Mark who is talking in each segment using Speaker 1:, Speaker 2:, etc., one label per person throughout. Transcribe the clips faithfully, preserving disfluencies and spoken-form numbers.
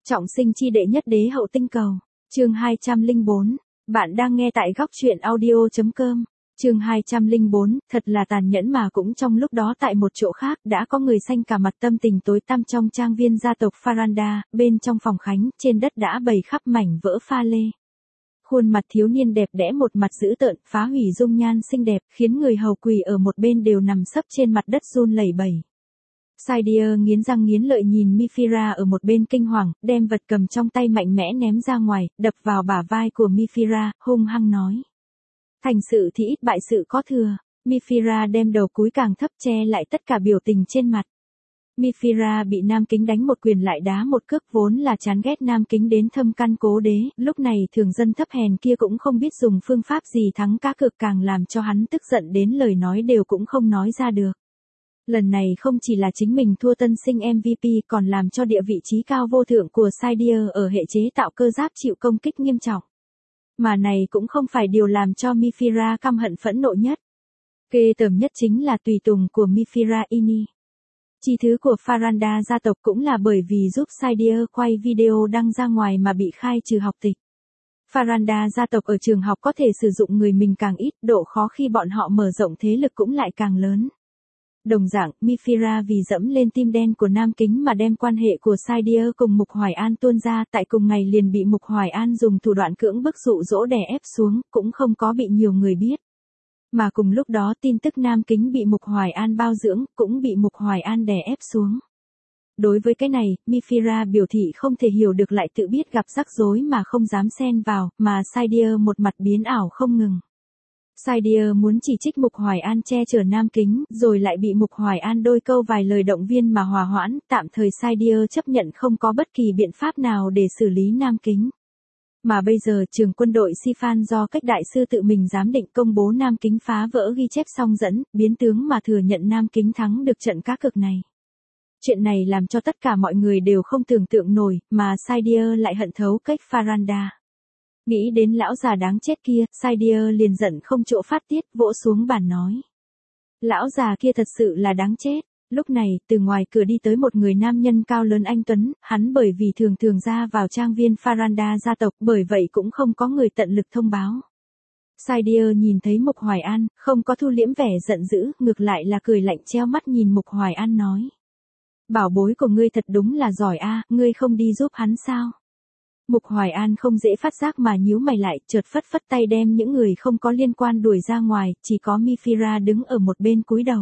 Speaker 1: Trọng sinh chi đệ nhất đế hậu tinh cầu. Chương hai trăm lẻ bốn. Bạn đang nghe tại góc truyện audio chấm com. Chương hai trăm lẻ bốn, thật là tàn nhẫn mà cũng trong lúc đó tại một chỗ khác đã có người xanh cả mặt tâm tình tối tăm trong trang viên gia tộc Faranda, bên trong phòng khánh, trên đất đã bày khắp mảnh vỡ pha lê. Khuôn mặt thiếu niên đẹp đẽ một mặt dữ tợn, phá hủy dung nhan xinh đẹp, khiến người hầu quỳ ở một bên đều nằm sấp trên mặt đất run lẩy bẩy. Saidia nghiến răng nghiến lợi nhìn Mifira ở một bên kinh hoàng, đem vật cầm trong tay mạnh mẽ ném ra ngoài, đập vào bả vai của Mifira, hung hăng nói. Thành sự thì ít bại sự có thừa. Mifira đem đầu cúi càng thấp che lại tất cả biểu tình trên mặt. Mifira bị Nam Kính đánh một quyền lại đá một cước, vốn là chán ghét Nam Kính đến thâm căn cố đế, lúc này thường dân thấp hèn kia cũng không biết dùng phương pháp gì thắng cá cược, càng làm cho hắn tức giận đến lời nói đều cũng không nói ra được. Lần này không chỉ là chính mình thua tân sinh em vê pê còn làm cho địa vị trí cao vô thượng của Saidia ở hệ chế tạo cơ giáp chịu công kích nghiêm trọng. Mà này cũng không phải điều làm cho Mifira căm hận phẫn nộ nhất. Ghê tởm nhất chính là tùy tùng của Mifira Ini. Chi thứ của Faranda gia tộc cũng là bởi vì giúp Saidia quay video đăng ra ngoài mà bị khai trừ học tịch. Faranda gia tộc ở trường học có thể sử dụng người mình càng ít, độ khó khi bọn họ mở rộng thế lực cũng lại càng lớn. Đồng dạng, Mifira vì dẫm lên tim đen của Nam Kính mà đem quan hệ của Saidia cùng Mục Hoài An tuôn ra, tại cùng ngày liền bị Mục Hoài An dùng thủ đoạn cưỡng bức dụ dỗ đè ép xuống, cũng không có bị nhiều người biết. Mà cùng lúc đó tin tức Nam Kính bị Mục Hoài An bao dưỡng, cũng bị Mục Hoài An đè ép xuống. Đối với cái này, Mifira biểu thị không thể hiểu được, lại tự biết gặp rắc rối mà không dám xen vào, mà Saidia một mặt biến ảo không ngừng. Saidia muốn chỉ trích Mục Hoài An che chở Nam Kính, rồi lại bị Mục Hoài An đôi câu vài lời động viên mà hòa hoãn, tạm thời Saidia chấp nhận không có bất kỳ biện pháp nào để xử lý Nam Kính. Mà bây giờ trường quân đội Sifan do cách đại sư tự mình giám định công bố Nam Kính phá vỡ ghi chép song dẫn, biến tướng mà thừa nhận Nam Kính thắng được trận cá cược này. Chuyện này làm cho tất cả mọi người đều không tưởng tượng nổi, mà Saidia lại hận thấu cách Faranda. Nghĩ đến lão già đáng chết kia, Saidia liền giận không chỗ phát tiết, vỗ xuống bàn nói. Lão già kia thật sự là đáng chết. Lúc này, từ ngoài cửa đi tới một người nam nhân cao lớn anh tuấn, hắn bởi vì thường thường ra vào trang viên Faranda gia tộc, bởi vậy cũng không có người tận lực thông báo. Saidia nhìn thấy Mục Hoài An, không có thu liễm vẻ giận dữ, ngược lại là cười lạnh treo mắt nhìn Mục Hoài An nói. Bảo bối của ngươi thật đúng là giỏi a, ngươi không đi giúp hắn sao? Mục Hoài An không dễ phát giác mà nhíu mày lại, chợt phất phất tay đem những người không có liên quan đuổi ra ngoài, chỉ có Mifira đứng ở một bên cúi đầu.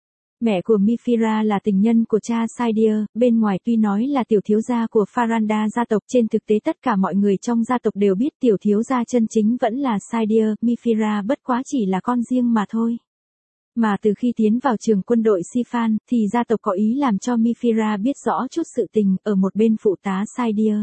Speaker 1: Mẹ của Mifira là tình nhân của cha Saidia, bên ngoài tuy nói là tiểu thiếu gia của Faranda gia tộc, trên thực tế tất cả mọi người trong gia tộc đều biết tiểu thiếu gia chân chính vẫn là Saidia, Mifira bất quá chỉ là con riêng mà thôi. Mà từ khi tiến vào trường quân đội Sifan, thì gia tộc có ý làm cho Mifira biết rõ chút sự tình, ở một bên phụ tá Saidia.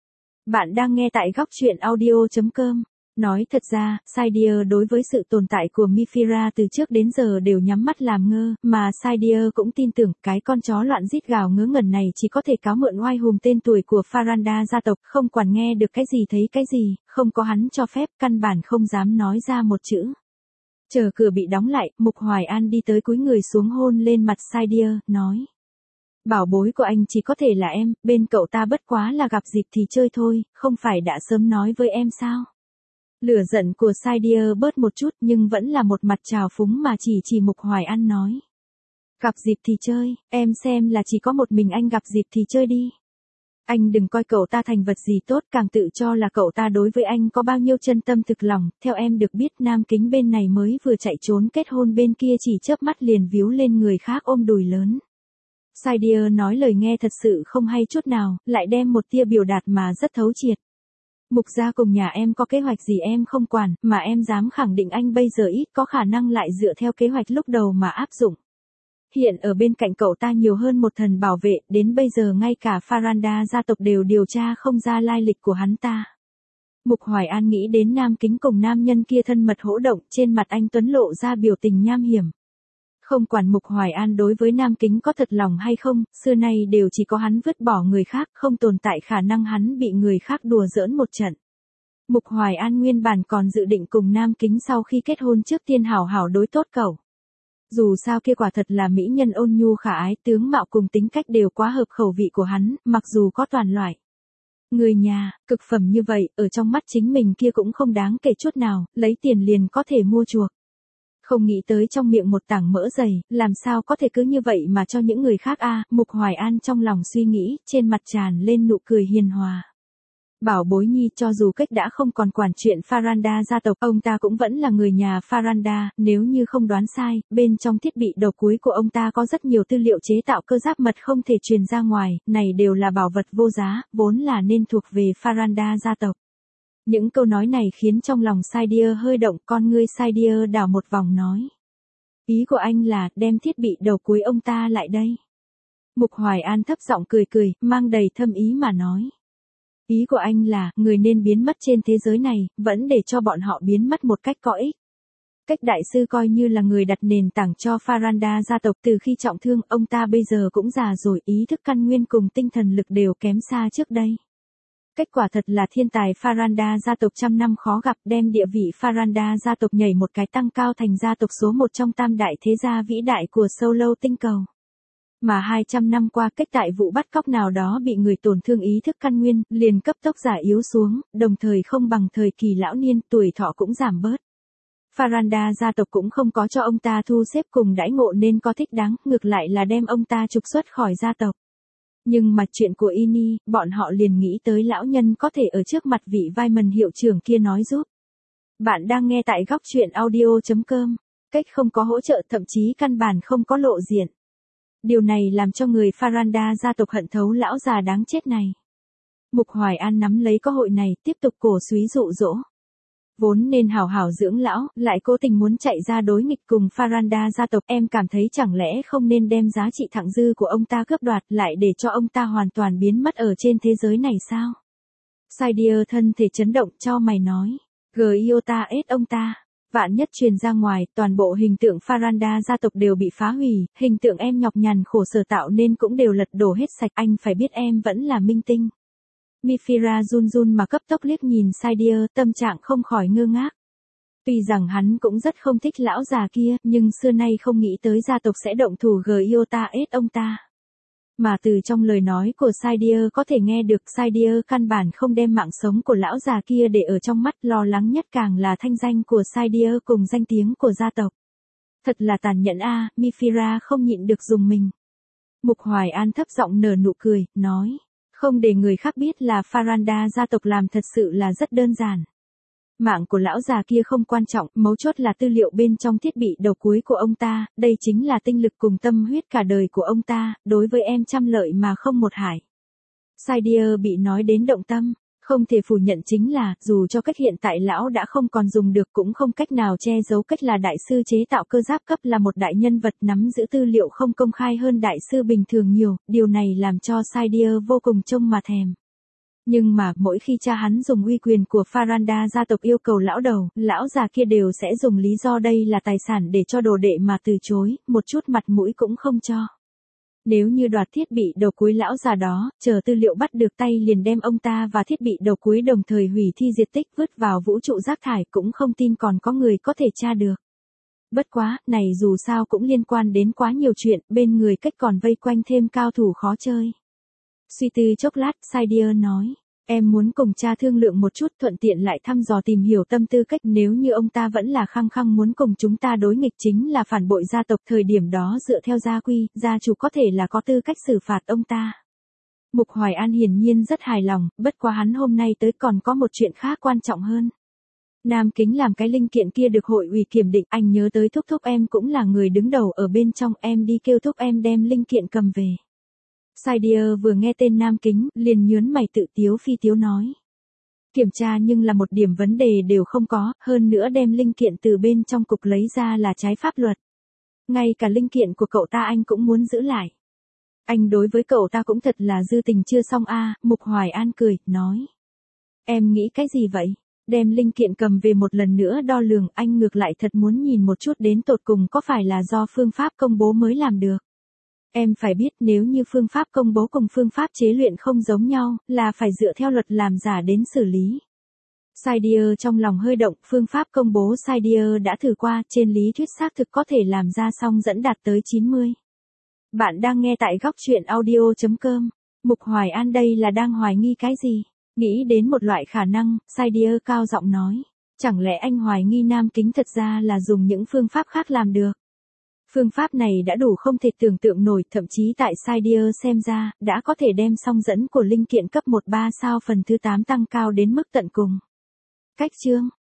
Speaker 1: Bạn đang nghe tại góc truyện audio chấm com. Nói thật ra, Saidia đối với sự tồn tại của Mifira từ trước đến giờ đều nhắm mắt làm ngơ, mà Saidia cũng tin tưởng cái con chó loạn rít gào ngớ ngẩn này chỉ có thể cáo mượn oai hùng tên tuổi của Faranda gia tộc, không quản nghe được cái gì thấy cái gì, không có hắn cho phép, căn bản không dám nói ra một chữ. Chờ cửa bị đóng lại, Mục Hoài An đi tới cúi người xuống hôn lên mặt Saidia, nói. Bảo bối của anh chỉ có thể là em, bên cậu ta bất quá là gặp dịp thì chơi thôi, không phải đã sớm nói với em sao? Lửa giận của Saidia bớt một chút nhưng vẫn là một mặt trào phúng mà chỉ chỉ Mục Hoài An nói. Gặp dịp thì chơi, em xem là chỉ có một mình anh gặp dịp thì chơi đi. Anh đừng coi cậu ta thành vật gì tốt, càng tự cho là cậu ta đối với anh có bao nhiêu chân tâm thực lòng, theo em được biết Nam Kính bên này mới vừa chạy trốn kết hôn, bên kia chỉ chớp mắt liền víu lên người khác ôm đùi lớn. Saidia nói lời nghe thật sự không hay chút nào, lại đem một tia biểu đạt mà rất thấu triệt. Mục gia cùng nhà em có kế hoạch gì em không quản, mà em dám khẳng định anh bây giờ ít có khả năng lại dựa theo kế hoạch lúc đầu mà áp dụng. Hiện ở bên cạnh cậu ta nhiều hơn một thần bảo vệ, đến bây giờ ngay cả Faranda gia tộc đều điều tra không ra lai lịch của hắn ta. Mục Hoài An nghĩ đến Nam Kính cùng nam nhân kia thân mật hỗ động, trên mặt anh tuấn lộ ra biểu tình nham hiểm. Không quản Mục Hoài An đối với Nam Kính có thật lòng hay không, xưa nay đều chỉ có hắn vứt bỏ người khác, không tồn tại khả năng hắn bị người khác đùa giỡn một trận. Mục Hoài An nguyên bản còn dự định cùng Nam Kính sau khi kết hôn trước tiên hảo hảo đối tốt cậu. Dù sao kia quả thật là mỹ nhân ôn nhu khả ái, tướng mạo cùng tính cách đều quá hợp khẩu vị của hắn, mặc dù có toàn loại. Người nhà, cực phẩm như vậy, ở trong mắt chính mình kia cũng không đáng kể chút nào, lấy tiền liền có thể mua chuộc. Không nghĩ tới trong miệng một tảng mỡ dày, làm sao có thể cứ như vậy mà cho những người khác a? Mục Hoài An trong lòng suy nghĩ, trên mặt tràn lên nụ cười hiền hòa. Bảo bối nhi, cho dù cách đã không còn quản chuyện Faranda gia tộc, ông ta cũng vẫn là người nhà Faranda, nếu như không đoán sai, bên trong thiết bị đầu cuối của ông ta có rất nhiều tư liệu chế tạo cơ giáp mật không thể truyền ra ngoài, này đều là bảo vật vô giá, vốn là nên thuộc về Faranda gia tộc. Những câu nói này khiến trong lòng Saidia hơi động, con ngươi Saidia đảo một vòng nói. Ý của anh là, đem thiết bị đầu cuối ông ta lại đây. Mục Hoài An thấp giọng cười cười, mang đầy thâm ý mà nói. Ý của anh là, người nên biến mất trên thế giới này, vẫn để cho bọn họ biến mất một cách có ích. Cách đại sư coi như là người đặt nền tảng cho Faranda gia tộc từ khi trọng thương, ông ta bây giờ cũng già rồi, ý thức căn nguyên cùng tinh thần lực đều kém xa trước đây. Kết quả thật là thiên tài Faranda gia tộc trăm năm khó gặp, đem địa vị Faranda gia tộc nhảy một cái tăng cao thành gia tộc số một trong tam đại thế gia vĩ đại của Solo tinh cầu. Mà hai trăm năm qua cách tại vụ bắt cóc nào đó bị người tổn thương ý thức căn nguyên, liền cấp tốc già yếu xuống, đồng thời không bằng thời kỳ lão niên, tuổi thọ cũng giảm bớt. Faranda gia tộc cũng không có cho ông ta thu xếp cùng đãi ngộ nên có thích đáng, ngược lại là đem ông ta trục xuất khỏi gia tộc. Nhưng mà chuyện của Ini, bọn họ liền nghĩ tới lão nhân có thể ở trước mặt vị vai mần hiệu trưởng kia nói giúp. Bạn đang nghe tại góc truyện audio chấm com, cách không có hỗ trợ thậm chí căn bản không có lộ diện. Điều này làm cho người Faranda gia tộc hận thấu lão già đáng chết này. Mục Hoài An nắm lấy cơ hội này, tiếp tục cổ suý dụ dỗ. Vốn nên hảo hảo dưỡng lão, lại cố tình muốn chạy ra đối nghịch cùng Faranda gia tộc, em cảm thấy chẳng lẽ không nên đem giá trị thặng dư của ông ta cướp đoạt lại để cho ông ta hoàn toàn biến mất ở trên thế giới này sao? Saidia thân thể chấn động cho mày nói. Giota ết ông ta. Vạn nhất truyền ra ngoài, toàn bộ hình tượng Faranda gia tộc đều bị phá hủy, hình tượng em nhọc nhằn khổ sở tạo nên cũng đều lật đổ hết sạch, anh phải biết em vẫn là minh tinh. Mifira run run mà cấp tốc liếc nhìn Saidia, tâm trạng không khỏi ngơ ngác. Tuy rằng hắn cũng rất không thích lão già kia, nhưng xưa nay không nghĩ tới gia tộc sẽ động thủ Giota ết ông ta. Mà từ trong lời nói của Saidia có thể nghe được Saidia căn bản không đem mạng sống của lão già kia để ở trong mắt, lo lắng nhất càng là thanh danh của Saidia cùng danh tiếng của gia tộc. Thật là tàn nhẫn a, à, Mifira không nhịn được dùng mình. Mục Hoài An thấp giọng nở nụ cười, nói, không để người khác biết là Faranda gia tộc làm thật sự là rất đơn giản. Mạng của lão già kia không quan trọng, mấu chốt là tư liệu bên trong thiết bị đầu cuối của ông ta, đây chính là tinh lực cùng tâm huyết cả đời của ông ta, đối với em trăm lợi mà không một hại. Saidia bị nói đến động tâm, không thể phủ nhận chính là, dù cho cách hiện tại lão đã không còn dùng được cũng không cách nào che giấu cách là đại sư chế tạo cơ giáp cấp là một đại nhân vật nắm giữ tư liệu không công khai hơn đại sư bình thường nhiều, điều này làm cho Saidia vô cùng trông mà thèm. Nhưng mà, mỗi khi cha hắn dùng uy quyền của Faranda gia tộc yêu cầu lão đầu, lão già kia đều sẽ dùng lý do đây là tài sản để cho đồ đệ mà từ chối, một chút mặt mũi cũng không cho. Nếu như đoạt thiết bị đầu cuối lão già đó, chờ tư liệu bắt được tay liền đem ông ta và thiết bị đầu cuối đồng thời hủy thi diệt tích vứt vào vũ trụ rác thải, cũng không tin còn có người có thể tra được. Bất quá, này dù sao cũng liên quan đến quá nhiều chuyện, bên người cách còn vây quanh thêm cao thủ khó chơi. Suy tư chốc lát, Saidia nói, em muốn cùng cha thương lượng một chút, thuận tiện lại thăm dò tìm hiểu tâm tư cách, nếu như ông ta vẫn là khăng khăng muốn cùng chúng ta đối nghịch chính là phản bội gia tộc, thời điểm đó dựa theo gia quy, gia chủ có thể là có tư cách xử phạt ông ta. Mục Hoài An hiển nhiên rất hài lòng, bất quá hắn hôm nay tới còn có một chuyện khác quan trọng hơn. Nam Kính làm cái linh kiện kia được hội ủy kiểm định, anh nhớ tới thúc thúc em cũng là người đứng đầu ở bên trong, em đi kêu thúc em đem linh kiện cầm về. Saidia vừa nghe tên Nam Kính, liền nhớn mày tự tiếu phi tiếu nói. Kiểm tra nhưng là một điểm vấn đề đều không có, hơn nữa đem linh kiện từ bên trong cục lấy ra là trái pháp luật. Ngay cả linh kiện của cậu ta anh cũng muốn giữ lại. Anh đối với cậu ta cũng thật là dư tình chưa xong a. À, Mục Hoài An cười, nói. Em nghĩ cái gì vậy? Đem linh kiện cầm về một lần nữa đo lường, anh ngược lại thật muốn nhìn một chút đến tột cùng có phải là do phương pháp công bố mới làm được. Em phải biết nếu như phương pháp công bố cùng phương pháp chế luyện không giống nhau, là phải dựa theo luật làm giả đến xử lý. Saidia trong lòng hơi động, phương pháp công bố Saidia đã thử qua, trên lý thuyết xác thực có thể làm ra song dẫn đạt tới chín mươi. Bạn đang nghe tại góc truyện audio chấm com. Mục Hoài An đây là đang hoài nghi cái gì? Nghĩ đến một loại khả năng, Saidier cao giọng nói. Chẳng lẽ anh hoài nghi Nam Kính thật ra là dùng những phương pháp khác làm được? Phương pháp này đã đủ không thể tưởng tượng nổi, thậm chí tại Saidier xem ra, đã có thể đem song dẫn của linh kiện cấp một ba sao phần thứ tám tăng cao đến mức tận cùng. Cách chương